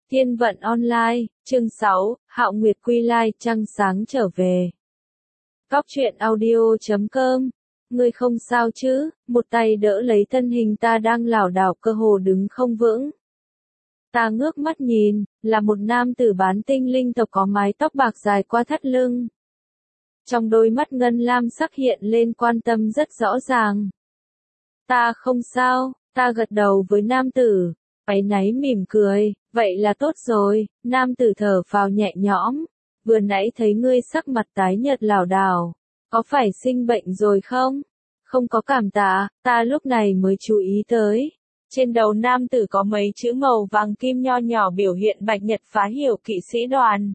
Thiên vận online, chương 6, Hạo Nguyệt quy lai trăng sáng trở về. Cóc truyện audio.com. Ngươi không sao chứ? Một tay đỡ lấy thân hình ta đang lảo đảo cơ hồ đứng không vững. Ta ngước mắt nhìn, là một nam tử bán tinh linh tộc có mái tóc bạc dài qua thắt lưng. Trong đôi mắt ngân lam sắc hiện lên quan tâm rất rõ ràng. Ta không sao, ta gật đầu với nam tử, áy náy mỉm cười, vậy là tốt rồi. Nam tử thở phào nhẹ nhõm, vừa nãy thấy ngươi sắc mặt tái nhợt lảo đảo, có phải sinh bệnh rồi không? Không có cảm tạ, ta lúc này mới chú ý tới. Trên đầu nam tử có mấy chữ màu vàng kim nho nhỏ biểu hiện Bạch Nhật Phá Hiểu kỵ sĩ đoàn.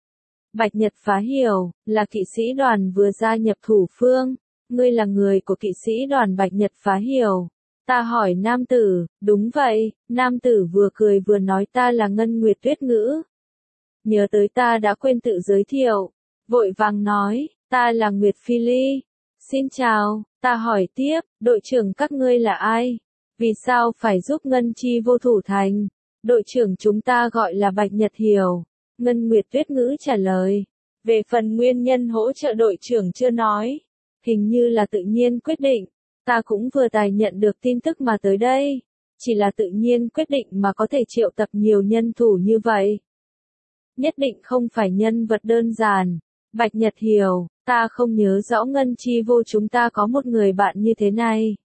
Bạch Nhật Phá Hiểu, là kỵ sĩ đoàn vừa gia nhập Thủ Phương, ngươi là người của kỵ sĩ đoàn Bạch Nhật Phá Hiểu. Ta hỏi nam tử, đúng vậy, nam tử vừa cười vừa nói ta là Ngân Nguyệt Tuyết Ngữ. Nhớ tới ta đã quên tự giới thiệu, vội vàng nói, ta là Nguyệt Phi Ly. Xin chào, ta hỏi tiếp, đội trưởng các ngươi là ai? Vì sao phải giúp Ngân Chi vô thủ thành? Đội trưởng chúng ta gọi là Bạch Nhật Hiểu. Ngân Nguyệt Tuyết Ngữ trả lời. Về phần nguyên nhân hỗ trợ đội trưởng chưa nói. Hình như là tự nhiên quyết định. Ta cũng vừa tài nhận được tin tức mà tới đây. Chỉ là tự nhiên quyết định mà có thể triệu tập nhiều nhân thủ như vậy. Nhất định không phải nhân vật đơn giản. Bạch Nhật Hiểu, ta không nhớ rõ Ngân Chi vô chúng ta có một người bạn như thế này.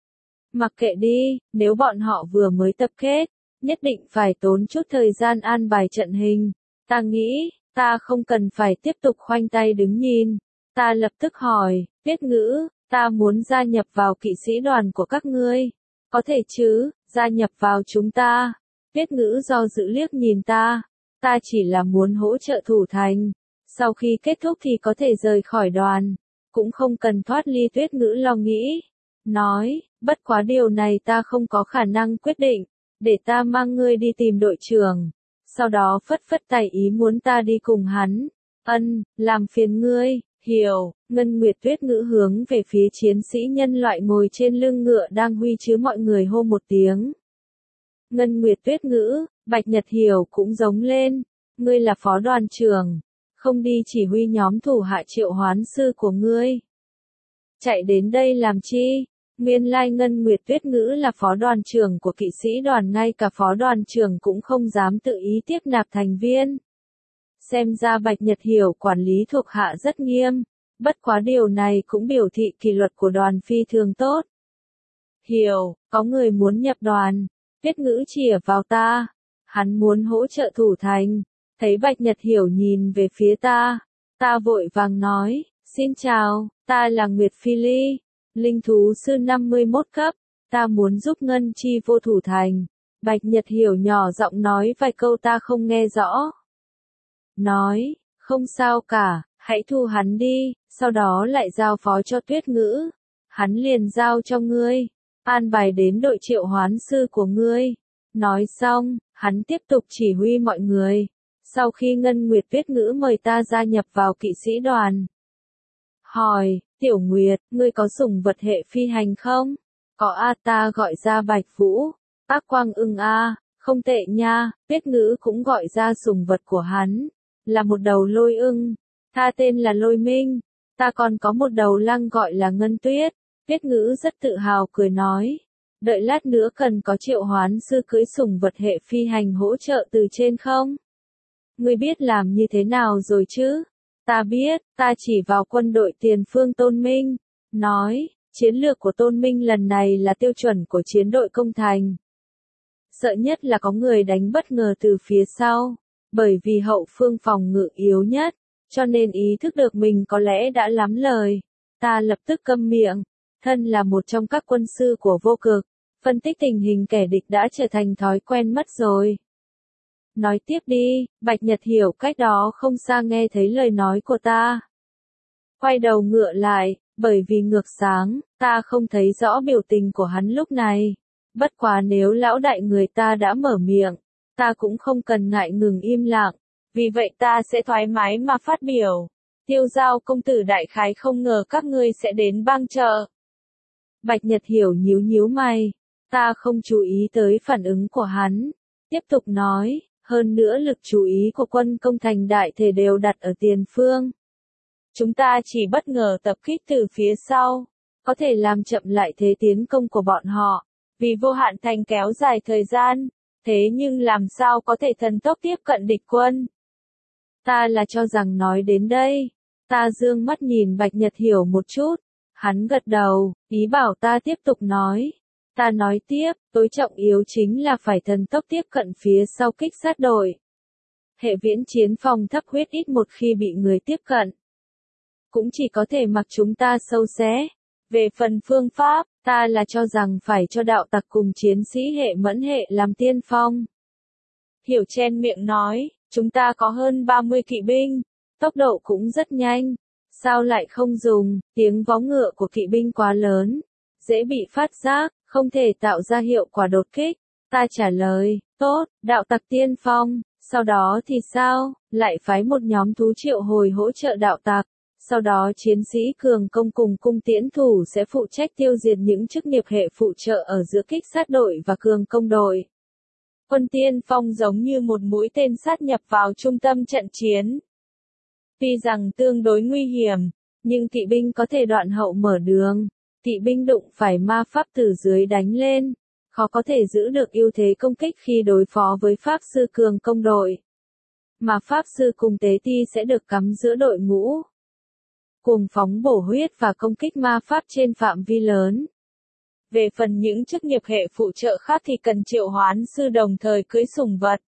Mặc kệ đi, nếu bọn họ vừa mới tập kết, nhất định phải tốn chút thời gian an bài trận hình. Ta nghĩ, ta không cần phải tiếp tục khoanh tay đứng nhìn. Ta lập tức hỏi, Tuyết Ngữ, ta muốn gia nhập vào kỵ sĩ đoàn của các ngươi. Có thể chứ, gia nhập vào chúng ta. Tuyết Ngữ do dự liếc nhìn ta. Ta chỉ là muốn hỗ trợ thủ thành. Sau khi kết thúc thì có thể rời khỏi đoàn. Cũng không cần thoát ly. Tuyết Ngữ lo nghĩ. Nói, bất quá điều này ta không có khả năng quyết định. Để ta mang ngươi đi tìm đội trưởng. Sau đó phất phất tay ý muốn ta đi cùng hắn. Làm phiền ngươi. Hiểu. Ngân Nguyệt Tuyết Ngữ hướng về phía chiến sĩ nhân loại ngồi trên lưng ngựa đang huy chứa mọi người hô một tiếng. Ngân Nguyệt Tuyết Ngữ, Bạch Nhật Hiểu cũng giống lên. Ngươi là phó đoàn trưởng. Không đi chỉ huy nhóm thủ hạ triệu hoán sư của ngươi. Chạy đến đây làm chi? Nguyên lai Ngân Nguyệt Tuyết Ngữ là phó đoàn trưởng của kỵ sĩ đoàn, ngay cả phó đoàn trưởng cũng không dám tự ý tiếp nạp thành viên. Xem ra Bạch Nhật Hiểu quản lý thuộc hạ rất nghiêm, bất quá điều này cũng biểu thị kỷ luật của đoàn phi thường tốt. Hiểu, có người muốn nhập đoàn. Tuyết Ngữ chìa vào ta. Hắn muốn hỗ trợ thủ thành. Thấy Bạch Nhật Hiểu nhìn về phía ta. Ta vội vàng nói, xin chào, ta là Nguyệt Phi Ly, linh thú sư 51 cấp, ta muốn giúp Ngân Chi vô thủ thành. Bạch Nhật Hiểu nhỏ giọng nói vài câu ta không nghe rõ. Nói, không sao cả, hãy thu hắn đi, sau đó lại giao phó cho Tuyết Ngữ. Hắn liền giao cho ngươi, an bài đến đội triệu hoán sư của ngươi. Nói xong, hắn tiếp tục chỉ huy mọi người. Sau khi Ngân Nguyệt Tuyết Ngữ mời ta gia nhập vào kỵ sĩ đoàn. Hỏi, Tiểu Nguyệt, ngươi có sủng vật hệ phi hành không? Có a, ta gọi ra Bạch Vũ. Ác Quang ưng a, không tệ nha. Tuyết Ngữ cũng gọi ra sủng vật của hắn. Là một đầu lôi ưng. Ta tên là Lôi Minh. Ta còn có một đầu lăng gọi là Ngân Tuyết. Tuyết Ngữ rất tự hào cười nói. Đợi lát nữa cần có triệu hoán sư cưỡi sủng vật hệ phi hành hỗ trợ từ trên không? Ngươi biết làm như thế nào rồi chứ? Ta biết, ta chỉ vào quân đội tiền phương Tôn Minh. Nói, chiến lược của Tôn Minh lần này là tiêu chuẩn của chiến đội công thành. Sợ nhất là có người đánh bất ngờ từ phía sau. Bởi vì hậu phương phòng ngự yếu nhất, cho nên ý thức được mình có lẽ đã lắm lời. Ta lập tức câm miệng. Thân là một trong các quân sư của vô cực, phân tích tình hình kẻ địch đã trở thành thói quen mất rồi. Nói tiếp đi. Bạch Nhật Hiểu cách đó không xa nghe thấy lời nói của ta. Quay đầu ngựa lại, bởi vì ngược sáng, ta không thấy rõ biểu tình của hắn lúc này. Bất quá nếu lão đại người ta đã mở miệng, ta cũng không cần ngại ngừng im lặng. Vì vậy ta sẽ thoải mái mà phát biểu. Tiêu Giao công tử đại khái không ngờ các ngươi sẽ đến bang trợ. Bạch Nhật Hiểu nhíu nhíu mày. Ta không chú ý tới phản ứng của hắn. Tiếp tục nói, Hơn nữa lực chú ý của quân công thành đại thể đều đặt ở tiền phương. Chúng ta chỉ bất ngờ tập kích từ phía sau, có thể làm chậm lại thế tiến công của bọn họ, vì vô hạn thành kéo dài thời gian, thế nhưng làm sao có thể thần tốc tiếp cận địch quân. Ta là cho rằng nói đến đây, ta dương mắt nhìn Bạch Nhật Hiểu một chút, hắn gật đầu, ý bảo ta tiếp tục nói. Ta nói tiếp, tối trọng yếu chính là phải thần tốc tiếp cận phía sau kích sát đội. Hệ viễn chiến phòng thấp huyết ít một khi bị người tiếp cận. Cũng chỉ có thể mặc chúng ta sâu xé. Về phần phương pháp, ta là cho rằng phải cho đạo tặc cùng chiến sĩ hệ mẫn hệ làm tiên phong. Hiểu chen miệng nói, chúng ta có hơn 30 kỵ binh, tốc độ cũng rất nhanh. Sao lại không dùng, tiếng vó ngựa của kỵ binh quá lớn, dễ bị phát giác, không thể tạo ra hiệu quả đột kích. Ta trả lời, tốt, đạo tặc tiên phong, sau đó thì sao, lại phái một nhóm thú triệu hồi hỗ trợ đạo tặc. Sau đó chiến sĩ cường công cùng cung tiễn thủ sẽ phụ trách tiêu diệt những chức nghiệp hệ phụ trợ ở giữa kích sát đội và cường công đội. Quân tiên phong giống như một mũi tên sát nhập vào trung tâm trận chiến. Tuy rằng tương đối nguy hiểm, nhưng kỵ binh có thể đoạn hậu mở đường. Kỵ binh đụng phải ma pháp từ dưới đánh lên, khó có thể giữ được ưu thế công kích khi đối phó với pháp sư cường công đội. Mà pháp sư cùng tế ti sẽ được cắm giữa đội ngũ. Cùng phóng bổ huyết và công kích ma pháp trên phạm vi lớn. Về phần những chức nghiệp hệ phụ trợ khác thì cần triệu hoán sư đồng thời cưỡi sủng vật.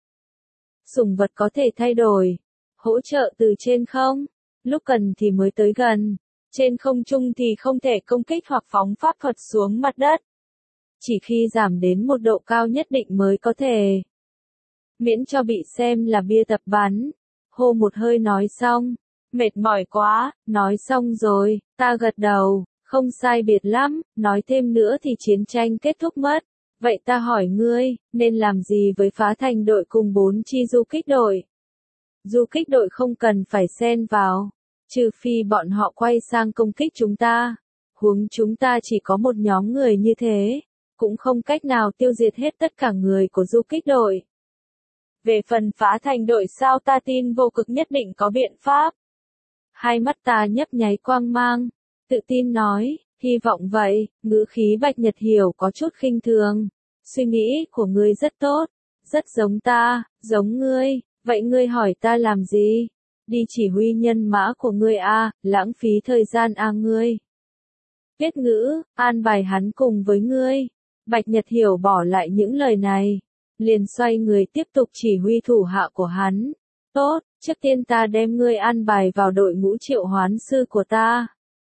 Sủng vật có thể thay đổi, hỗ trợ từ trên không, lúc cần thì mới tới gần, trên không trung thì không thể công kích hoặc phóng pháp thuật xuống mặt đất. Chỉ khi giảm đến một độ cao nhất định mới có thể. Miễn cho bị xem là bia tập bắn. Hô một hơi nói xong. Mệt mỏi quá, nói xong rồi, ta gật đầu, không sai biệt lắm, nói thêm nữa thì chiến tranh kết thúc mất. Vậy ta hỏi ngươi, nên làm gì với phá thành đội cùng 4 chi du kích đội? Du kích đội không cần phải xen vào, trừ phi bọn họ quay sang công kích chúng ta. Huống chúng ta chỉ có một nhóm người như thế, cũng không cách nào tiêu diệt hết tất cả người của du kích đội. Về phần phá thành đội sao ta tin vô cực nhất định có biện pháp. Hai mắt ta nhấp nháy quang mang, tự tin nói, hy vọng vậy, ngữ khí Bạch Nhật Hiểu có chút khinh thường. Suy nghĩ của ngươi rất tốt, rất giống ta, giống ngươi, vậy ngươi hỏi ta làm gì? Đi chỉ huy nhân mã của ngươi a, lãng phí thời gian a ngươi. Viết ngữ, an bài hắn cùng với ngươi. Bạch Nhật Hiểu bỏ lại những lời này, liền xoay người tiếp tục chỉ huy thủ hạ của hắn. Tốt, trước tiên ta đem ngươi an bài vào đội ngũ triệu hoán sư của ta.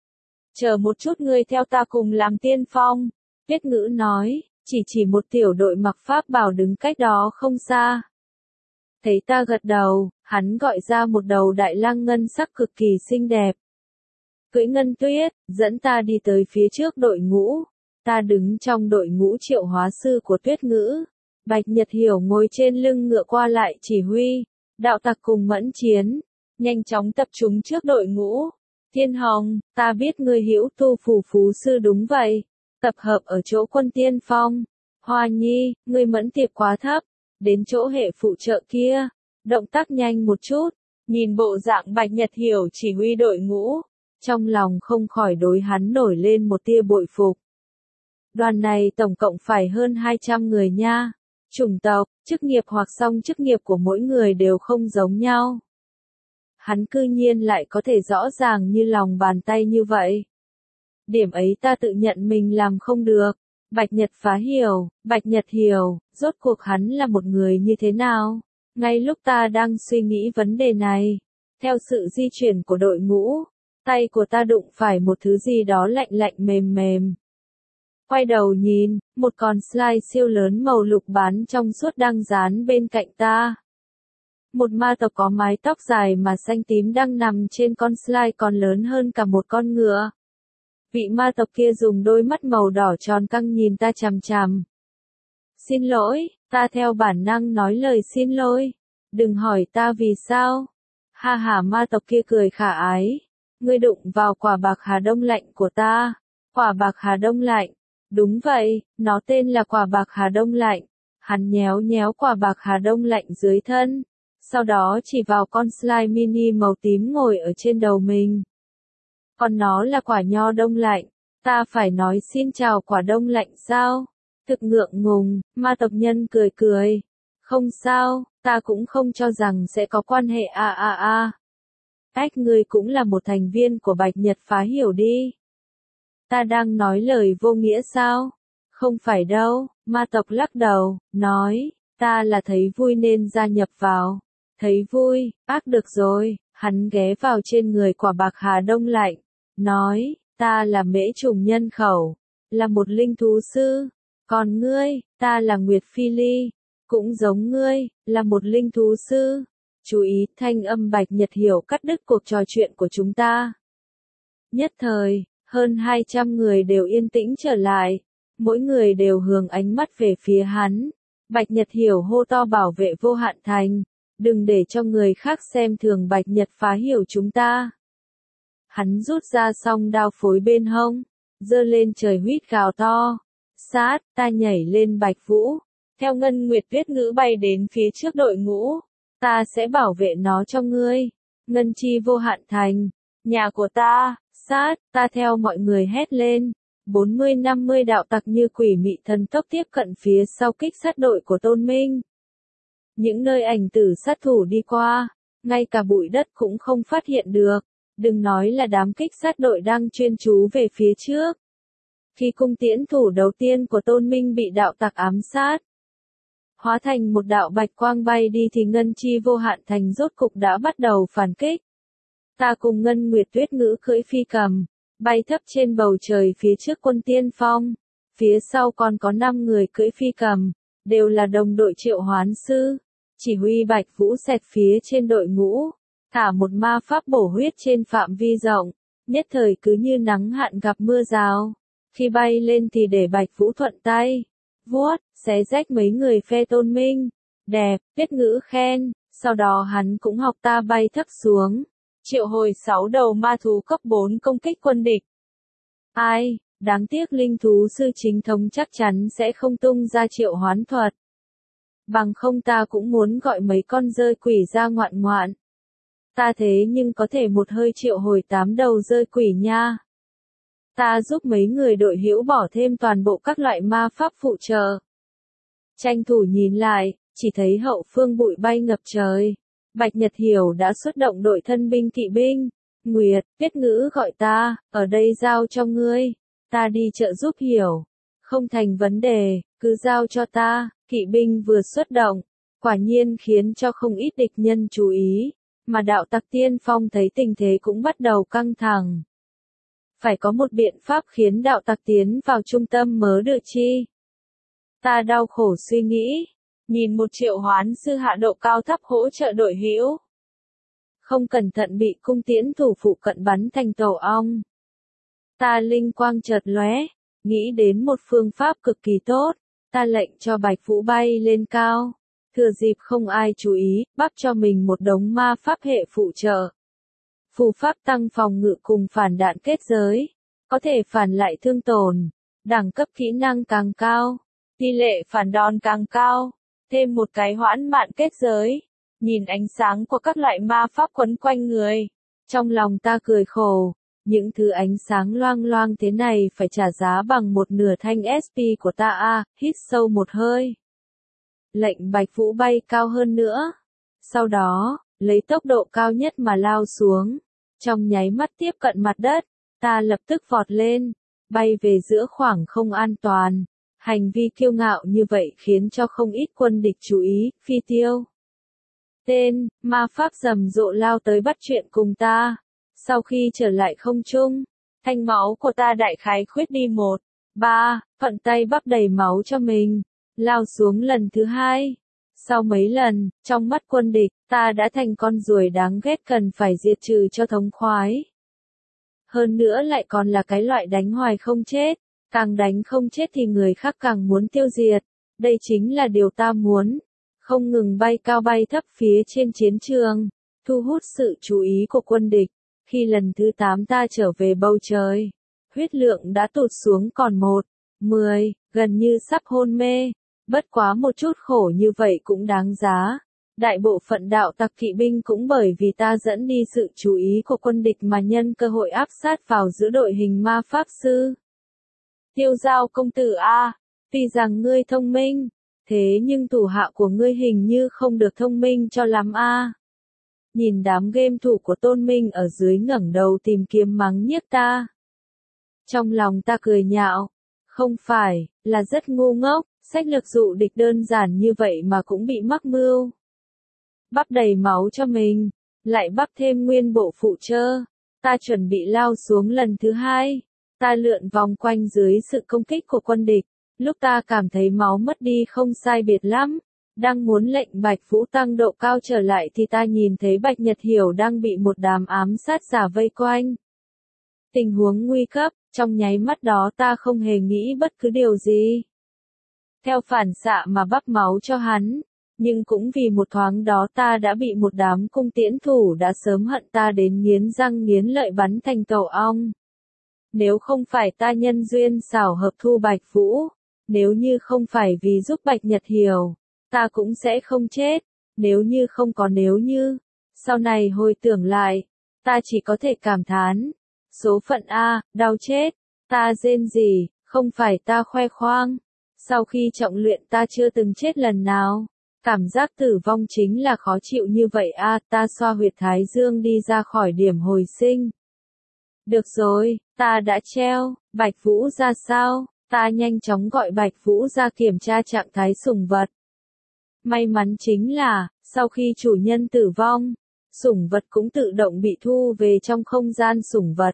Chờ một chút ngươi theo ta cùng làm tiên phong. Viết ngữ nói, chỉ một tiểu đội mặc pháp bào đứng cách đó không xa. Thấy ta gật đầu, hắn gọi ra một đầu đại lang ngân sắc cực kỳ xinh đẹp. Cưỡi ngân tuyết, dẫn ta đi tới phía trước đội ngũ. Ta đứng trong đội ngũ triệu hóa sư của Tuyết ngữ. Bạch Nhật Hiểu ngồi trên lưng ngựa qua lại chỉ huy. Đạo tặc cùng mẫn chiến, nhanh chóng tập trung trước đội ngũ. Thiên Hồng, ta biết ngươi hữu tu phù phú sư đúng vậy. Tập hợp ở chỗ quân tiên phong. Hoa Nhi, ngươi mẫn tiệp quá thấp. Đến chỗ hệ phụ trợ kia. Động tác nhanh một chút. Nhìn bộ dạng Bạch Nhật Hiểu chỉ huy đội ngũ. Trong lòng không khỏi đối hắn nổi lên một tia bội phục. Đoàn này tổng cộng phải hơn 200 người nha. Chủng tộc, chức nghiệp hoặc song chức nghiệp của mỗi người đều không giống nhau. Hắn cư nhiên lại có thể rõ ràng như lòng bàn tay như vậy. Điểm ấy ta tự nhận mình làm không được. Bạch Nhật Bạch Nhật hiểu, rốt cuộc hắn là một người như thế nào? Ngay lúc ta đang suy nghĩ vấn đề này, theo sự di chuyển của đội ngũ, tay của ta đụng phải một thứ gì đó lạnh lạnh mềm mềm. Quay đầu nhìn, một con slide siêu lớn màu lục bán trong suốt đang dán bên cạnh ta. Một ma tộc có mái tóc dài mà xanh tím đang nằm trên con slide còn lớn hơn cả một con ngựa. Vị ma tộc kia dùng đôi mắt màu đỏ tròn căng nhìn ta chằm chằm. Xin lỗi, ta theo bản năng nói lời xin lỗi. Đừng hỏi ta vì sao. Ha ha, ma tộc kia cười khả ái. Ngươi đụng vào quả bạc hà đông lạnh của ta. Quả bạc hà đông lạnh. Đúng vậy, nó tên là quả bạc hà đông lạnh. Hắn nhéo nhéo quả bạc hà đông lạnh dưới thân, sau đó chỉ vào con slime mini màu tím ngồi ở trên đầu mình. Còn nó là quả nho đông lạnh, ta phải nói xin chào quả đông lạnh sao? Thực ngượng ngùng, ma tộc nhân cười cười. Không sao, ta cũng không cho rằng sẽ có quan hệ Ách ngươi cũng là một thành viên của Bạch Nhật phá hiểu đi. Ta đang nói lời vô nghĩa sao? Không phải đâu, ma tộc lắc đầu, nói, ta là thấy vui nên gia nhập vào. Thấy vui, được rồi, hắn ghé vào trên người quả bạc hà đông lạnh, nói, ta là mễ trùng nhân khẩu, là một linh thú sư, còn ngươi, ta là Nguyệt Phi Ly, cũng giống ngươi, là một linh thú sư. Chú ý, thanh âm Bạch Nhật Hiểu cắt đứt cuộc trò chuyện của chúng ta. Nhất thời, hơn 200 người đều yên tĩnh trở lại, mỗi người đều hướng ánh mắt về phía hắn. Bạch Nhật Hiểu hô to bảo vệ Vô Hạn Thành, đừng để cho người khác xem thường Bạch Nhật phá hiểu chúng ta. Hắn rút ra song đao phối bên hông, giơ lên trời huýt gào to. Sát, ta nhảy lên Bạch Vũ, theo Ngân Nguyệt Tuyết Ngữ bay đến phía trước đội ngũ. Ta sẽ bảo vệ nó cho ngươi. Ngân chi Vô Hạn Thành, nhà của ta, sát, ta theo mọi người hét lên. 40-50 đạo tặc như quỷ mị thần tốc tiếp cận phía sau kích sát đội của Tôn Minh. Những nơi ảnh tử sát thủ đi qua, ngay cả bụi đất cũng không phát hiện được, đừng nói là đám kích sát đội đang chuyên chú về phía trước. Khi cung tiễn thủ đầu tiên của Tôn Minh bị đạo tặc ám sát, hóa thành một đạo bạch quang bay đi thì Ngân chi Vô Hạn Thành rốt cục đã bắt đầu phản kích. Ta cùng Ngân Nguyệt Tuyết Ngữ cưỡi phi cầm, bay thấp trên bầu trời phía trước quân tiên phong, phía sau còn có 5 người cưỡi phi cầm, đều là đồng đội triệu hoán sư. Chỉ huy Bạch Vũ xẹt phía trên đội ngũ, thả một ma pháp bổ huyết trên phạm vi rộng, nhất thời cứ như nắng hạn gặp mưa rào. Khi bay lên thì để Bạch Vũ thuận tay, vuốt, xé rách mấy người phe Tôn Minh. Đẹp, Tuyết Ngữ khen, sau đó hắn cũng học ta bay thấp xuống, triệu hồi 6 đầu ma thú cấp 4 công kích quân địch. Ai, đáng tiếc linh thú sư chính thống chắc chắn sẽ không tung ra triệu hoán thuật. Bằng không ta cũng muốn gọi mấy con dơi quỷ ra ngoạn ngoạn. Ta thế nhưng có thể một hơi triệu hồi 8 đầu dơi quỷ nha. Ta giúp mấy người đội hữu bỏ thêm toàn bộ các loại ma pháp phụ trợ. Tranh thủ nhìn lại, chỉ thấy hậu phương bụi bay ngập trời. Bạch Nhật Hiểu đã xuất động đội thân binh kỵ binh. Nguyệt, Tuyết Ngữ gọi ta, ở đây giao cho ngươi. Ta đi trợ giúp Hiểu. Không thành vấn đề, cứ giao cho ta. Kỵ binh vừa xuất động, quả nhiên khiến cho không ít địch nhân chú ý, mà đạo tặc tiên phong thấy tình thế cũng bắt đầu căng thẳng. Phải có một biện pháp khiến đạo tặc tiến vào trung tâm mới được chi. Ta đau khổ suy nghĩ, nhìn một triệu hoán sư hạ độ cao thấp hỗ trợ đội hữu. Không cẩn thận bị cung tiễn thủ phụ cận bắn thành tổ ong. Ta linh quang chợt lóe, nghĩ đến một phương pháp cực kỳ tốt. Ta lệnh cho Bạch Vũ bay lên cao, thừa dịp không ai chú ý, bắp cho mình một đống ma pháp hệ phụ trợ. Phù pháp tăng phòng ngự cùng phản đạn kết giới, có thể phản lại thương tổn, đẳng cấp kỹ năng càng cao, tỷ lệ phản đòn càng cao, thêm một cái hoãn mạn kết giới, nhìn ánh sáng của các loại ma pháp quấn quanh người. Trong lòng ta cười khổ. Những thứ ánh sáng loang loang thế này phải trả giá bằng một nửa thanh SP của ta hít sâu một hơi. Lệnh Bạch Vũ bay cao hơn nữa. Sau đó, lấy tốc độ cao nhất mà lao xuống. Trong nháy mắt tiếp cận mặt đất, ta lập tức vọt lên, bay về giữa khoảng không an toàn. Hành vi kiêu ngạo như vậy khiến cho không ít quân địch chú ý, phi tiêu. Tên, ma pháp rầm rộ lao tới bắt chuyện cùng ta. Sau khi trở lại không trung, thanh máu của ta đại khái khuyết đi 1/3, thuận tay bắp đầy máu cho mình, lao xuống lần thứ 2. Sau mấy lần, trong mắt quân địch, ta đã thành con ruồi đáng ghét cần phải diệt trừ cho thống khoái. Hơn nữa lại còn là cái loại đánh hoài không chết, càng đánh không chết thì người khác càng muốn tiêu diệt. Đây chính là điều ta muốn. Không ngừng bay cao bay thấp phía trên chiến trường, thu hút sự chú ý của quân địch. Khi lần thứ 8 ta trở về bầu trời, huyết lượng đã tụt xuống còn 1/10, gần như sắp hôn mê. Bất quá một chút khổ như vậy cũng đáng giá. Đại bộ phận đạo tặc kỵ binh cũng bởi vì ta dẫn đi sự chú ý của quân địch mà nhân cơ hội áp sát vào giữa đội hình ma pháp sư. Tiêu Giao công tử a, tuy rằng ngươi thông minh, thế nhưng thủ hạ của ngươi hình như không được thông minh cho lắm a. Nhìn đám game thủ của Tôn Minh ở dưới ngẩng đầu tìm kiếm mắng nhiếc ta. Trong lòng ta cười nhạo, không phải, là rất ngu ngốc, sách lược dụ địch đơn giản như vậy mà cũng bị mắc mưu. Bắp đầy máu cho mình, lại bắp thêm nguyên bộ phụ trơ. Ta chuẩn bị lao xuống lần thứ hai. Ta lượn vòng quanh dưới sự công kích của quân địch. Lúc ta cảm thấy máu mất đi không sai biệt lắm. Đang muốn lệnh Bạch Vũ tăng độ cao trở lại thì ta nhìn thấy Bạch Nhật Hiểu đang bị một đám ám sát giả vây quanh. Tình huống nguy cấp, trong nháy mắt đó ta không hề nghĩ bất cứ điều gì. Theo phản xạ mà bắp máu cho hắn. Nhưng cũng vì một thoáng đó ta đã bị một đám cung tiễn thủ đã sớm hận ta đến nghiến răng nghiến lợi bắn thành tổ ong. Nếu không phải ta nhân duyên xảo hợp thu Bạch Vũ, nếu như không phải vì giúp Bạch Nhật Hiểu, ta cũng sẽ không chết, nếu như không có nếu như. Sau này hồi tưởng lại, ta chỉ có thể cảm thán. Số phận A, đau chết, ta rên rỉ, không phải ta khoe khoang. Sau khi trọng luyện ta chưa từng chết lần nào. Cảm giác tử vong chính là khó chịu như vậy a, ta xoa huyệt thái dương đi ra khỏi điểm hồi sinh. Được rồi, ta đã treo, Bạch Vũ ra sao? Ta nhanh chóng gọi Bạch Vũ ra kiểm tra trạng thái sủng vật. May mắn chính là, sau khi chủ nhân tử vong, sủng vật cũng tự động bị thu về trong không gian sủng vật.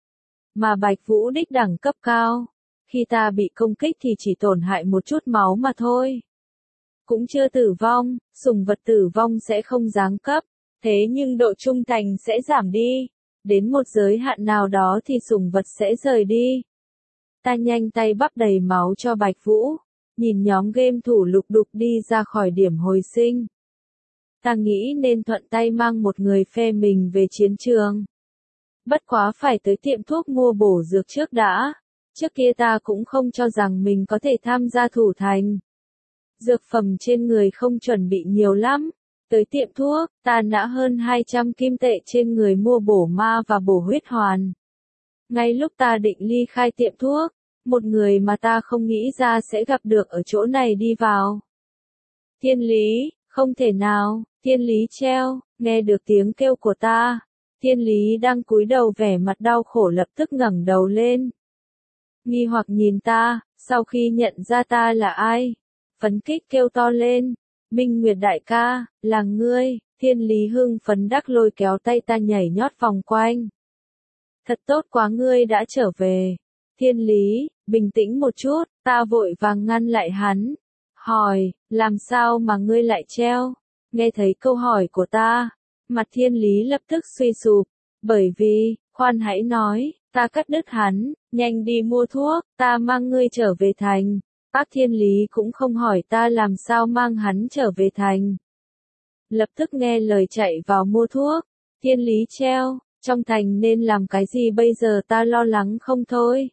Mà Bạch Vũ đích đẳng cấp cao, khi ta bị công kích thì chỉ tổn hại một chút máu mà thôi. Cũng chưa tử vong, sủng vật tử vong sẽ không giáng cấp, thế nhưng độ trung thành sẽ giảm đi. Đến một giới hạn nào đó thì sủng vật sẽ rời đi. Ta nhanh tay bắp đầy máu cho Bạch Vũ, nhìn nhóm game thủ lục đục đi ra khỏi điểm hồi sinh. Ta nghĩ nên thuận tay mang một người phe mình về chiến trường. Bất quá phải tới tiệm thuốc mua bổ dược trước đã. Trước kia ta cũng không cho rằng mình có thể tham gia thủ thành. Dược phẩm trên người không chuẩn bị nhiều lắm. Tới tiệm thuốc, ta nã hơn 200 kim tệ trên người mua bổ ma và bổ huyết hoàn. Ngay lúc ta định ly khai tiệm thuốc, một người mà ta không nghĩ ra sẽ gặp được ở chỗ này đi vào. Thiên Lý, không thể nào, Thiên Lý treo, nghe được tiếng kêu của ta. Thiên Lý đang cúi đầu vẻ mặt đau khổ lập tức ngẩng đầu lên. Nghi hoặc nhìn ta, sau khi nhận ra ta là ai, phấn kích kêu to lên. Minh Nguyệt đại ca, là ngươi. Thiên Lý hưng phấn đắc lôi kéo tay ta nhảy nhót vòng quanh. Thật tốt quá ngươi đã trở về. Thiên Lý, bình tĩnh một chút, ta vội vàng ngăn lại hắn. Hỏi, làm sao mà ngươi lại treo? Nghe thấy câu hỏi của ta, mặt Thiên Lý lập tức suy sụp. Bởi vì, khoan hãy nói, ta cắt đứt hắn, nhanh đi mua thuốc, ta mang ngươi trở về thành. Bác Thiên Lý cũng không hỏi ta làm sao mang hắn trở về thành. Lập tức nghe lời chạy vào mua thuốc. Thiên Lý treo, trong thành nên làm cái gì bây giờ ta lo lắng không thôi.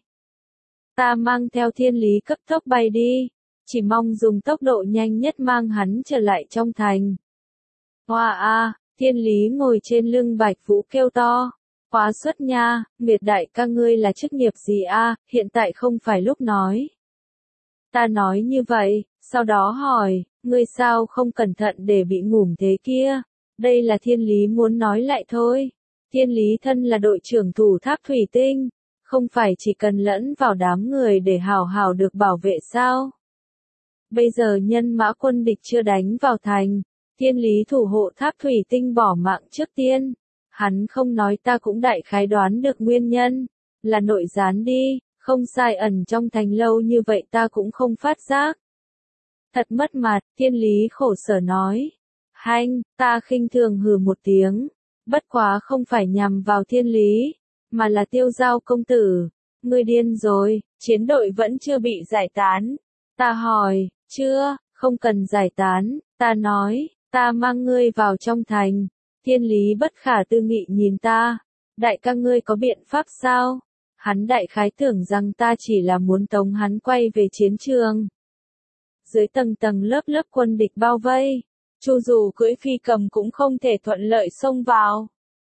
Ta mang theo Thiên Lý cấp tốc bay đi, chỉ mong dùng tốc độ nhanh nhất mang hắn trở lại trong thành. Hoa a, Thiên Lý ngồi trên lưng Bạch Vũ kêu to. Quá xuất nha, Nguyệt đại ca ngươi là chức nghiệp gì a, hiện tại không phải lúc nói. Ta nói như vậy, sau đó hỏi, ngươi sao không cẩn thận để bị ngủm thế kia? Đây là Thiên Lý muốn nói lại thôi. Thiên Lý thân là đội trưởng thủ tháp thủy tinh, không phải chỉ cần lẫn vào đám người để hào hào được bảo vệ sao? Bây giờ nhân mã quân địch chưa đánh vào thành, Thiên Lý thủ hộ tháp thủy tinh bỏ mạng trước tiên. Hắn không nói ta cũng đại khái đoán được nguyên nhân, là nội gián đi. Không sai, ẩn trong thành lâu như vậy ta cũng không phát giác. Thật mất mặt, Thiên Lý khổ sở nói. Hanh, ta khinh thường hừ một tiếng. Bất quá không phải nhằm vào Thiên Lý, mà là Tiêu Giao công tử. Ngươi điên rồi, chiến đội vẫn chưa bị giải tán. Ta hỏi, chưa, không cần giải tán. Ta nói, ta mang ngươi vào trong thành. Thiên Lý bất khả tư nghị nhìn ta. Đại ca ngươi có biện pháp sao? Hắn đại khái tưởng rằng ta chỉ là muốn tống hắn quay về chiến trường. dưới tầng tầng lớp lớp quân địch bao vây. Chu dù cưỡi phi cầm cũng không thể thuận lợi xông vào.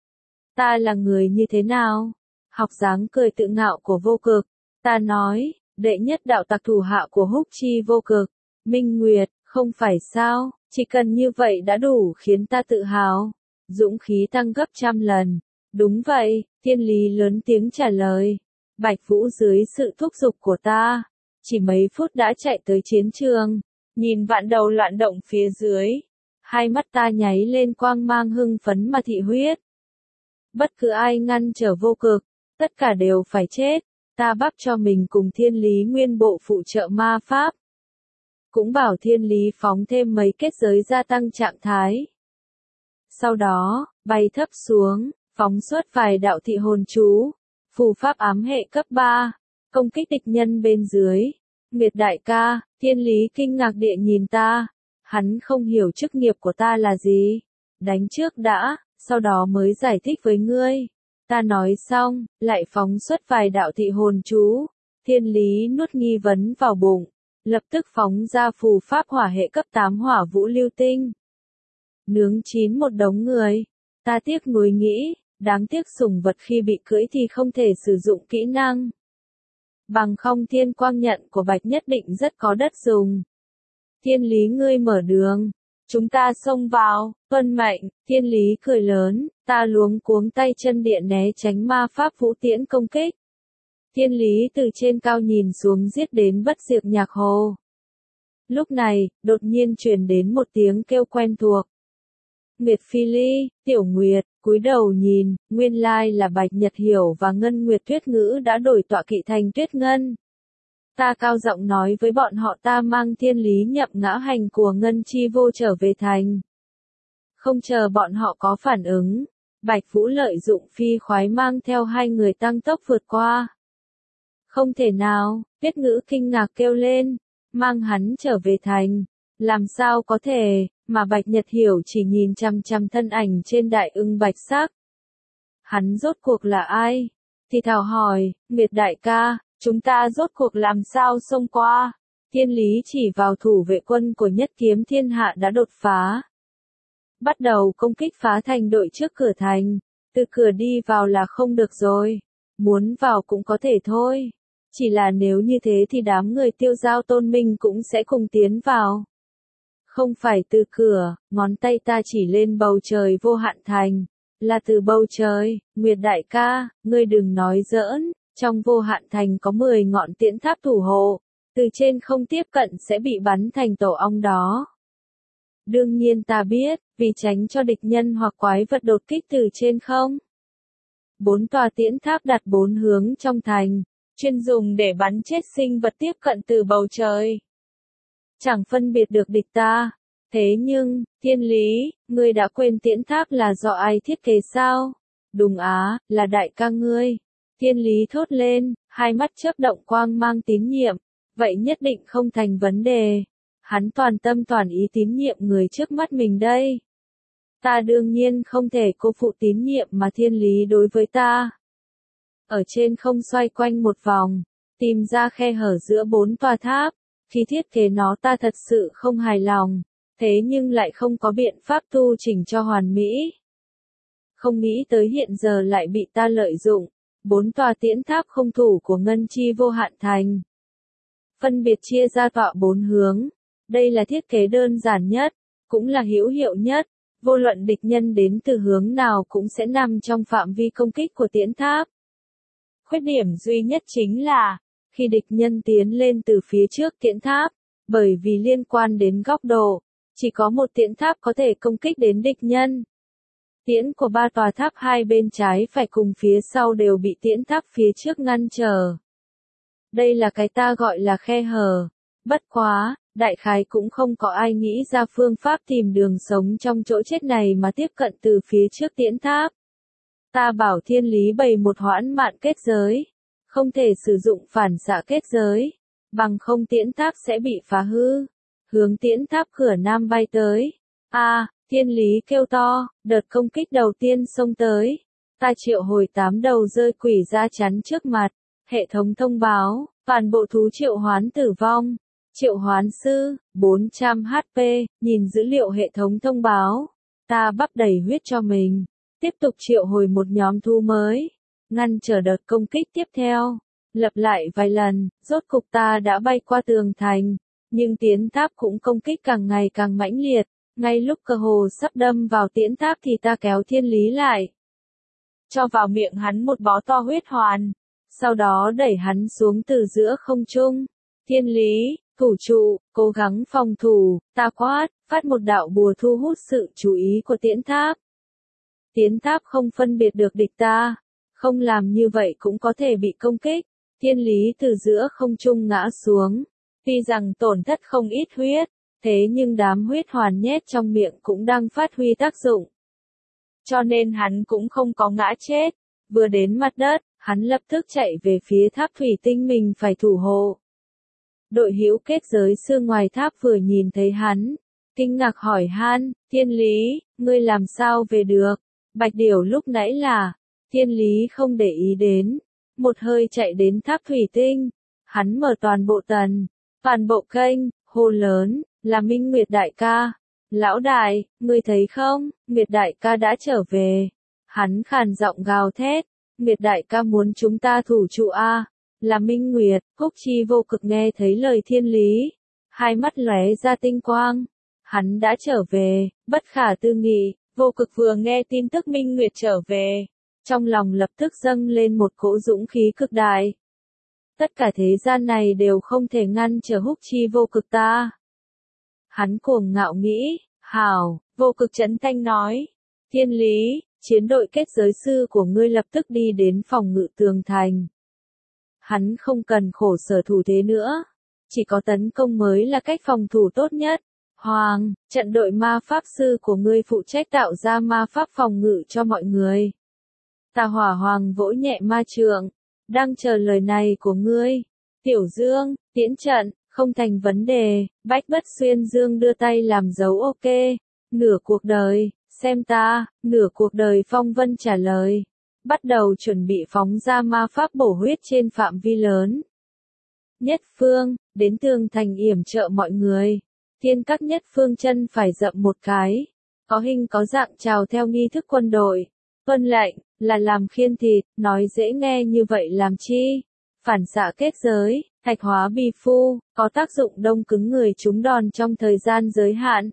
Ta là người như thế nào? Học dáng cười tự ngạo của Vô Cực. Ta nói, đệ nhất đạo tặc thủ hạ của Húc Chi Vô Cực. Minh Nguyệt, không phải sao, chỉ cần như vậy đã đủ khiến ta tự hào. Dũng khí tăng gấp trăm lần. Đúng vậy, Thiên Lý lớn tiếng trả lời. Bạch Vũ dưới sự thúc giục của ta, chỉ mấy phút đã chạy tới chiến trường, nhìn vạn đầu loạn động phía dưới. Hai mắt ta nháy lên quang mang hưng phấn mà thị huyết. Bất cứ ai ngăn trở Vô Cực, tất cả đều phải chết. Ta bắp cho mình cùng Thiên Lý nguyên bộ phụ trợ ma pháp. Cũng bảo Thiên Lý phóng thêm mấy kết giới gia tăng trạng thái. Sau đó, bay thấp xuống, phóng xuất vài đạo thị hồn chú, phù pháp ám hệ cấp 3, công kích địch nhân bên dưới. Nguyệt đại ca, Thiên Lý kinh ngạc địa nhìn ta. Hắn không hiểu chức nghiệp của ta là gì. Đánh trước đã, sau đó mới giải thích với ngươi. Ta nói xong, lại phóng xuất vài đạo thị hồn chú. Thiên Lý nuốt nghi vấn vào bụng, lập tức phóng ra phù pháp hỏa hệ cấp 8 hỏa vũ lưu tinh. Nướng chín một đống người. Ta tiếc nuối nghĩ, đáng tiếc sủng vật khi bị cưỡi thì không thể sử dụng kỹ năng. Bằng không thiên quang nhận của Bạch nhất định rất có đất dùng. Thiên Lý ngươi mở đường. Chúng ta xông vào, tuân mệnh. Thiên Lý cười lớn, ta luống cuống tay chân điện né tránh ma pháp vũ tiễn công kích. Thiên Lý từ trên cao nhìn xuống giết đến bất diệt nhạc hồ. Lúc này, đột nhiên truyền đến một tiếng kêu quen thuộc. Nguyệt Phi Ly, Tiểu Nguyệt, cúi đầu nhìn, nguyên lai là Bạch Nhật Hiểu và Ngân Nguyệt Tuyết Ngữ đã đổi tọa kỵ thành Tuyết Ngân. Ta cao giọng nói với bọn họ ta mang Thiên Lý nhậm ngã hành của Ngân Chi Vô trở về thành. Không chờ bọn họ có phản ứng, Bạch Vũ lợi dụng phi khoái mang theo hai người tăng tốc vượt qua. Không thể nào, Tuyết Ngữ kinh ngạc kêu lên, mang hắn trở về thành. Làm sao có thể, mà Bạch Nhật Hiểu chỉ nhìn chằm chằm thân ảnh trên đại ưng bạch sắc. Hắn rốt cuộc là ai? Thì thảo hỏi, Nguyệt đại ca, chúng ta rốt cuộc làm sao xông qua? Thiên Lý chỉ vào thủ vệ quân của Nhất Kiếm Thiên Hạ đã đột phá. Bắt đầu công kích phá thành đội trước cửa thành. Từ cửa đi vào là không được rồi. Muốn vào cũng có thể thôi. Chỉ là nếu như thế thì đám người Tiêu Giao Tôn Minh cũng sẽ cùng tiến vào. Không phải từ cửa, ngón tay ta chỉ lên bầu trời vô hạn thành. Là từ bầu trời, Nguyệt đại ca, ngươi đừng nói giỡn, trong vô hạn thành có 10 ngọn tiễn tháp thủ hộ, từ trên không tiếp cận sẽ bị bắn thành tổ ong đó. Đương nhiên ta biết, vì tránh cho địch nhân hoặc quái vật đột kích từ trên không. 4 tòa tiễn tháp đặt 4 hướng trong thành, chuyên dùng để bắn chết sinh vật tiếp cận từ bầu trời. Chẳng phân biệt được địch ta. Thế nhưng, Thiên Lý, ngươi đã quên tiễn tháp là do ai thiết kế sao? Đúng á, là đại ca ngươi. Thiên Lý thốt lên, hai mắt chớp động quang mang tín nhiệm. Vậy nhất định không thành vấn đề. Hắn toàn tâm toàn ý tín nhiệm người trước mắt mình đây. Ta đương nhiên không thể cô phụ tín nhiệm mà Thiên Lý đối với ta. Ở trên không xoay quanh một vòng, tìm ra khe hở giữa 4 tòa tháp. Khi thiết kế nó ta thật sự không hài lòng, thế nhưng lại không có biện pháp tu chỉnh cho hoàn mỹ. Không nghĩ tới hiện giờ lại bị ta lợi dụng. 4 tòa tiễn tháp không thủ của Ngân Chi Vô Hạn Thành. Phân biệt chia ra tọa 4 hướng. Đây là thiết kế đơn giản nhất, cũng là hữu hiệu nhất. Vô luận địch nhân đến từ hướng nào cũng sẽ nằm trong phạm vi công kích của tiễn tháp. Khuyết điểm duy nhất chính là, khi địch nhân tiến lên từ phía trước tiễn tháp, bởi vì liên quan đến góc độ, chỉ có một tiễn tháp có thể công kích đến địch nhân. Tiễn của 3 tòa tháp hai bên trái phải cùng phía sau đều bị tiễn tháp phía trước ngăn trở. Đây là cái ta gọi là khe hở. Bất quá, đại khái cũng không có ai nghĩ ra phương pháp tìm đường sống trong chỗ chết này mà tiếp cận từ phía trước tiễn tháp. Ta bảo Thiên Lý bày một hoãn mạn kết giới. Không thể sử dụng phản xạ kết giới. Bằng không tiễn tháp sẽ bị phá hư. Hướng tiễn tháp cửa nam bay tới. Thiên Lý kêu to, đợt công kích đầu tiên xông tới. Ta triệu hồi 8 đầu rơi quỷ ra chắn trước mặt. Hệ thống thông báo, toàn bộ thú triệu hoán tử vong. Triệu hoán sư, 400 HP, nhìn dữ liệu hệ thống thông báo. Ta bắp đầy huyết cho mình. Tiếp tục triệu hồi một nhóm thú mới. Ngăn trở đợt công kích tiếp theo. Lặp lại vài lần, rốt cục ta đã bay qua tường thành. Nhưng tiến tháp cũng công kích càng ngày càng mãnh liệt. Ngay lúc cơ hồ sắp đâm vào tiễn tháp thì ta kéo thiên lý lại. Cho vào miệng hắn một bó to huyết hoàn. Sau đó đẩy hắn xuống từ giữa không trung. Thiên lý, thủ trụ, cố gắng phòng thủ, ta quát, phát một đạo bùa thu hút sự chú ý của tiễn tháp. Tiễn tháp không phân biệt được địch ta. Không làm như vậy cũng có thể bị công kích. Thiên lý từ giữa không trung ngã xuống. Tuy rằng tổn thất không ít huyết, thế nhưng đám huyết hoàn nhét trong miệng cũng đang phát huy tác dụng. Cho nên hắn cũng không có ngã chết. Vừa đến mặt đất, hắn lập tức chạy về phía tháp thủy tinh mình phải thủ hộ. Đội hữu kết giới sư ngoài tháp vừa nhìn thấy hắn, kinh ngạc hỏi han, Thiên lý, ngươi làm sao về được? Bạch điểu lúc nãy là, Thiên lý không để ý đến, một hơi chạy đến tháp thủy tinh, hắn mở toàn bộ kênh, hô lớn, là Minh Nguyệt đại ca. Lão đại, ngươi thấy không, Nguyệt đại ca đã trở về. Hắn khàn giọng gào thét, Nguyệt đại ca muốn chúng ta thủ trụ a. Là Minh Nguyệt, Húc Chi vô cực nghe thấy lời thiên lý. Hai mắt lóe ra tinh quang. Hắn đã trở về, bất khả tư nghị, vô cực vừa nghe tin tức Minh Nguyệt trở về. Trong lòng lập tức dâng lên một cỗ dũng khí cực đại. Tất cả thế gian này đều không thể ngăn trở Húc Chi vô cực ta. Hắn cuồng ngạo nghĩ, hảo, vô cực trấn thanh nói. Thiên lý, chiến đội kết giới sư của ngươi lập tức đi đến phòng ngự tường thành. Hắn không cần khổ sở thủ thế nữa. Chỉ có tấn công mới là cách phòng thủ tốt nhất. Hoàng, trận đội ma pháp sư của ngươi phụ trách tạo ra ma pháp phòng ngự cho mọi người. Tà Hỏa Hoàng vỗ nhẹ ma trượng. Đang chờ lời này của ngươi. Tiểu Dương, tiễn trận, không thành vấn đề. Bách Bất Xuyên Dương đưa tay làm dấu ok. Nửa cuộc đời, xem ta, nửa cuộc đời Phong Vân trả lời. Bắt đầu chuẩn bị phóng ra ma pháp bổ huyết trên phạm vi lớn. Nhất Phương, đến tường thành yểm trợ mọi người. Thiên các Nhất Phương chân phải dậm một cái. Có hình có dạng chào theo nghi thức quân đội. Tuân lệnh, là làm khiên thịt, nói dễ nghe như vậy làm chi? Phản xạ kết giới, thạch hóa bi phu, có tác dụng đông cứng người trúng đòn trong thời gian giới hạn.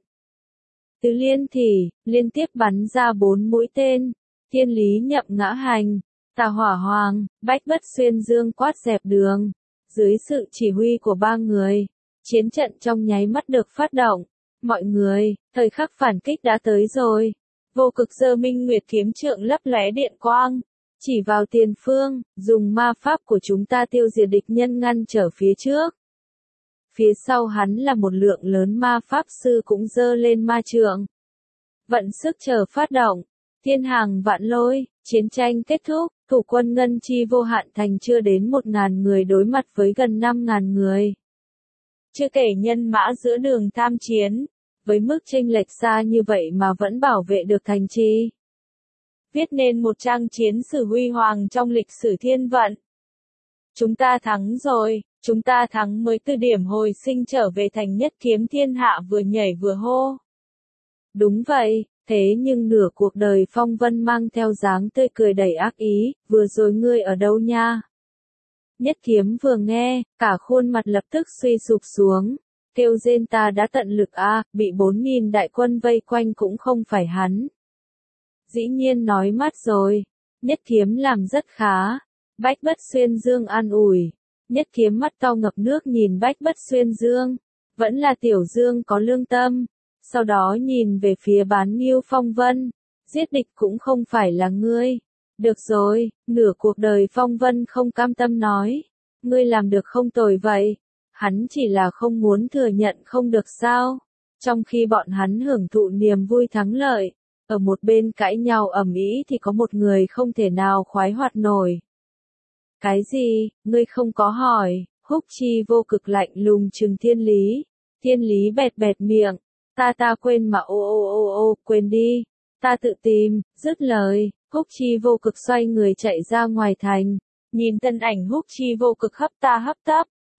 Tứ liên thì, liên tiếp bắn ra 4 mũi tên. Thiên lý nhậm ngã hành, Tà Hỏa Hoàng, Bách Bất Xuyên Dương quát dẹp đường. Dưới sự chỉ huy của 3 người, chiến trận trong nháy mắt được phát động. Mọi người, thời khắc phản kích đã tới rồi. Vô cực giơ Minh Nguyệt kiếm trượng lấp lóe điện quang, chỉ vào tiền phương, dùng ma pháp của chúng ta tiêu diệt địch nhân ngăn trở phía trước. Phía sau hắn là một lượng lớn ma pháp sư cũng giơ lên ma trượng. Vận sức chờ phát động. Thiên hàng vạn lôi, chiến tranh kết thúc, thủ quân Ngân Chi Vô Hạn Thành chưa đến 1.000 người đối mặt với gần 5.000 người. Chưa kể nhân mã giữa đường tham chiến, với mức chênh lệch xa như vậy mà vẫn bảo vệ được thành trì. Viết nên một trang chiến sử huy hoàng trong lịch sử thiên vận. Chúng ta thắng rồi, chúng ta thắng mới từ điểm hồi sinh trở về thành nhất kiếm thiên hạ vừa nhảy vừa hô. Đúng vậy. Thế nhưng nửa cuộc đời Phong Vân mang theo dáng tươi cười đầy ác ý, vừa rồi ngươi ở đâu nha? Nhất kiếm vừa nghe, cả khuôn mặt lập tức suy sụp xuống, kêu rên ta đã tận lực bị 4.000 đại quân vây quanh cũng không phải hắn. Dĩ nhiên nói mắt rồi, nhất kiếm làm rất khá, Bách Bất Xuyên Dương an ủi, nhất kiếm mắt to ngập nước nhìn Bách Bất Xuyên Dương, vẫn là Tiểu Dương có lương tâm. Sau đó nhìn về phía Bán Nghiêu Phong Vân, giết địch cũng không phải là ngươi. Được rồi, nửa cuộc đời Phong Vân không cam tâm nói, ngươi làm được không tồi vậy. Hắn chỉ là không muốn thừa nhận không được sao. Trong khi bọn hắn hưởng thụ niềm vui thắng lợi, ở một bên cãi nhau ầm ĩ thì có một người không thể nào khoái hoạt nổi. Cái gì, ngươi không có hỏi, Húc Chi vô cực lạnh lùng trừng Thiên lý bẹt bẹt miệng. Ta quên mà quên đi. Ta tự tìm, dứt lời, Húc Chi vô cực xoay người chạy ra ngoài thành. Nhìn thân ảnh Húc Chi vô cực hấp tấp,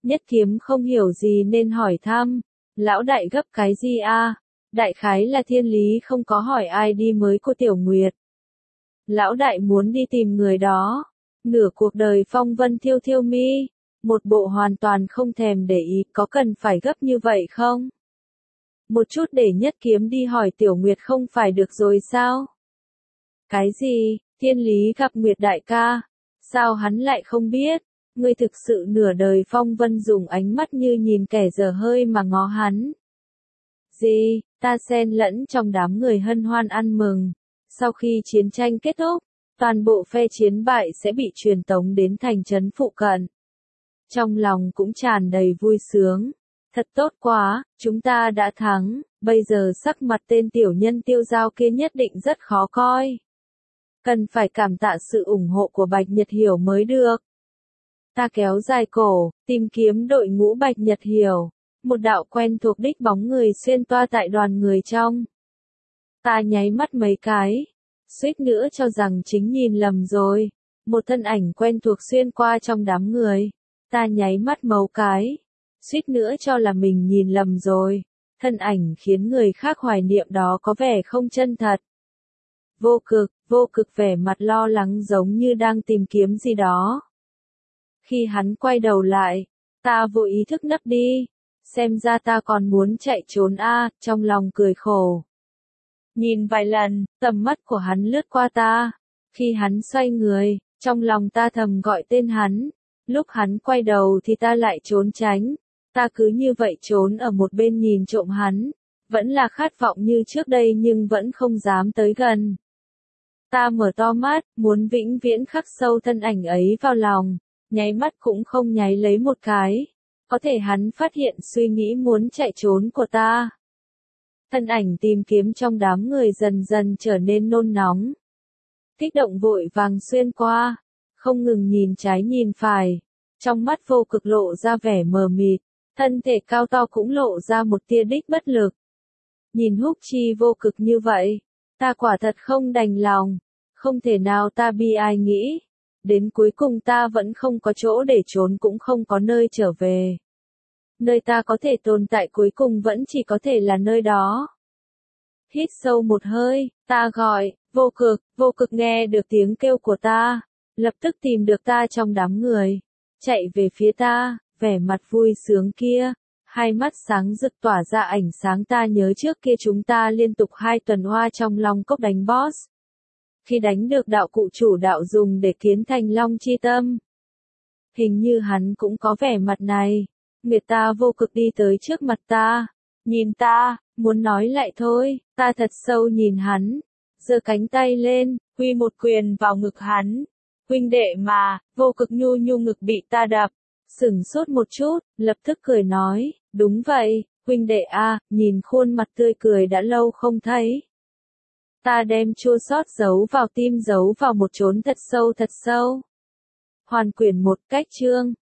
Nhất Kiếm không hiểu gì nên hỏi thăm, lão đại gấp cái gì a? Đại khái là Thiên Lý không có hỏi ai đi mới của Tiểu Nguyệt. Lão đại muốn đi tìm người đó. Nửa cuộc đời phong vân thiêu thiêu mi, một bộ hoàn toàn không thèm để ý, có cần phải gấp như vậy không? Một chút để Nhất Kiếm đi hỏi Tiểu Nguyệt không phải được rồi sao? Cái gì? Thiên Lý gặp Nguyệt đại ca? Sao hắn lại không biết? Ngươi thực sự nửa đời phong vân dùng ánh mắt như nhìn kẻ dở hơi mà ngó hắn. Gì? Ta xen lẫn trong đám người hân hoan ăn mừng. Sau khi chiến tranh kết thúc, toàn bộ phe chiến bại sẽ bị truyền tống đến thành trấn phụ cận. Trong lòng cũng tràn đầy vui sướng. Thật tốt quá, chúng ta đã thắng, bây giờ sắc mặt tên tiểu nhân Tiêu Giao kia nhất định rất khó coi. Cần phải cảm tạ sự ủng hộ của Bạch Nhật Hiểu mới được. Ta kéo dài cổ, tìm kiếm đội ngũ Bạch Nhật Hiểu. Một đạo quen thuộc đích bóng người xuyên toa tại đoàn người trong. Ta nháy mắt mấy cái, suýt nữa cho rằng chính nhìn lầm rồi. Một thân ảnh quen thuộc xuyên qua trong đám người. Ta nháy mắt mấy cái, suýt nữa cho là mình nhìn lầm rồi. Thân ảnh khiến người khác hoài niệm đó có vẻ không chân thật. Vô cực vẻ mặt lo lắng giống như đang tìm kiếm gì đó. Khi hắn quay đầu lại, ta vô ý thức nấp đi. Xem ra ta còn muốn chạy trốn trong lòng cười khổ. Nhìn vài lần, tầm mắt của hắn lướt qua ta. Khi hắn xoay người, trong lòng ta thầm gọi tên hắn. Lúc hắn quay đầu thì ta lại trốn tránh. Ta cứ như vậy trốn ở một bên nhìn trộm hắn. Vẫn là khát vọng như trước đây nhưng vẫn không dám tới gần. Ta mở to mắt, muốn vĩnh viễn khắc sâu thân ảnh ấy vào lòng. Nháy mắt cũng không nháy lấy một cái. Có thể hắn phát hiện suy nghĩ muốn chạy trốn của ta. Thân ảnh tìm kiếm trong đám người dần dần trở nên nôn nóng. Kích động vội vàng xuyên qua, không ngừng nhìn trái nhìn phải. Trong mắt vô cực lộ ra vẻ mờ mịt, thân thể cao to cũng lộ ra một tia đích bất lực. Nhìn Húc Chi vô cực như vậy, ta quả thật không đành lòng, không thể nào ta bi ai nghĩ. Đến cuối cùng ta vẫn không có chỗ để trốn cũng không có nơi trở về. Nơi ta có thể tồn tại cuối cùng vẫn chỉ có thể là nơi đó. Hít sâu một hơi, ta gọi, vô cực nghe được tiếng kêu của ta, lập tức tìm được ta trong đám người, chạy về phía ta, vẻ mặt vui sướng kia, hai mắt sáng rực tỏa ra ánh sáng ta nhớ trước kia chúng ta liên tục 2 tuần hoa trong Long Cốc đánh boss. Khi đánh được đạo cụ chủ đạo dùng để kiến thành Long Chi Tâm. Hình như hắn cũng có vẻ mặt này. Người ta vô cực đi tới trước mặt ta. Nhìn ta, muốn nói lại thôi, ta thật sâu nhìn hắn. Giơ cánh tay lên, huy một quyền vào ngực hắn. Huynh đệ mà, vô cực nhu nhu ngực bị ta đập. Sửng sốt một chút, lập tức cười nói, đúng vậy, huynh đệ nhìn khuôn mặt tươi cười đã lâu không thấy. Ta đem chua xót giấu vào tim giấu vào một chốn thật sâu thật sâu. Hoàn quyển 1 cách chương.